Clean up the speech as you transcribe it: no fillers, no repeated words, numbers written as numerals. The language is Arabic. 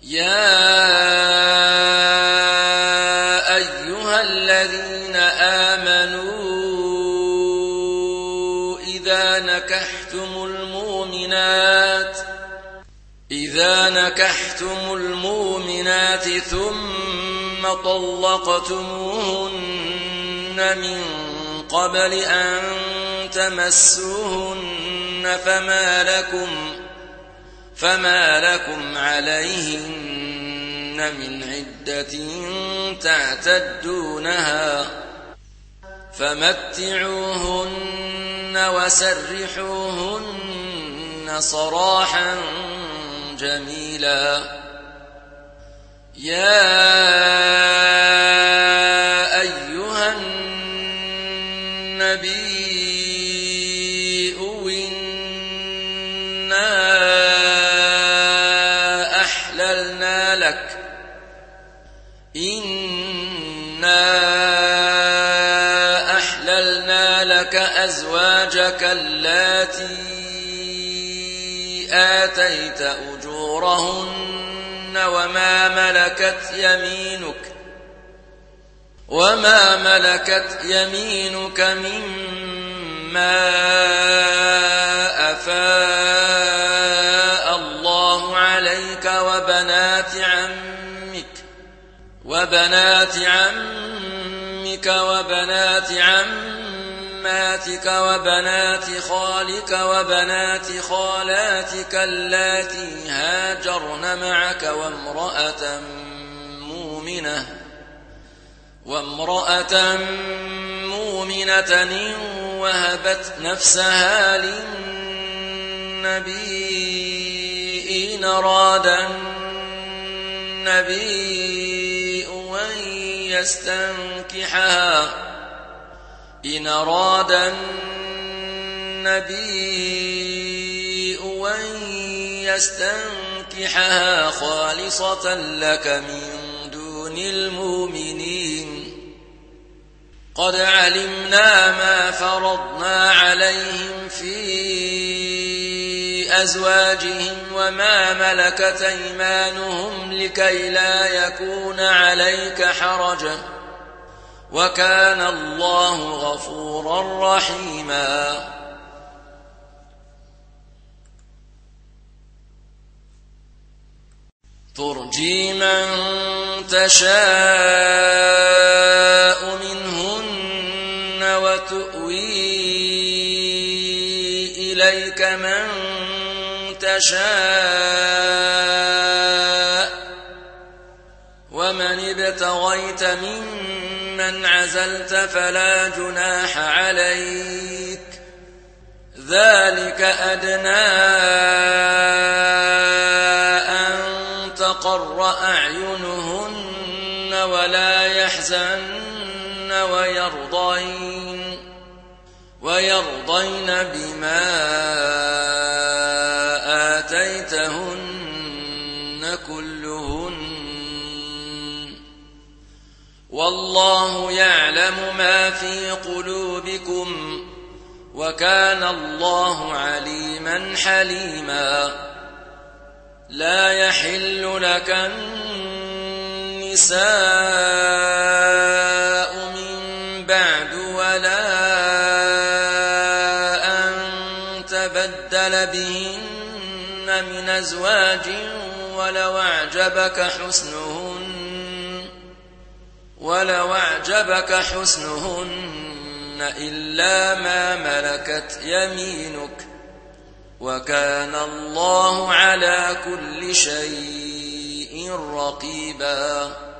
يا أيها الذين آمنوا إذا نكحتم المؤمنات ثم طلقتموهن من قبل أن تمسوهن فما لكم عليهن من عدة تعتدونها فمتعوهن وسرحوهن سراحا جميلا. يا أيها النبي إنا أحللنا لك أزواجك اللاتي آتيت أجورهن وما ملكت يمينك مما أفاء الله عليك وبنات عمك وبنات عماتك وبنات خالك وبنات خالاتك اللاتي هاجرن معك وامرأة مؤمنة إن وهبت نفسها للنبي إن أراد النبي أن يستنكحها خالصة لك من دون المؤمنين. قد علمنا ما فرضنا عليهم في أزواجهم وما ملكت أيمانهم لكي لا يكون عليك حرج وكان الله غفورا رحيما. ترجي من تشاء منهن وتؤوي إليك من تشاء ومن ابتغيت ممن عزلت فلا جناح عليك ذلك أدنى أن تقر أعينهن ولا يحزن ويرضين بما آتيتهن كلهن والله يعلم ما في قلوبكم وكان الله عليما حليما. لا يحل لك النساء من بعد ولا أن تبدل بهن من أزواج ولو أعجبك حسنهن إلا ما ملكت يمينك وكان الله على كل شيء رقيبا.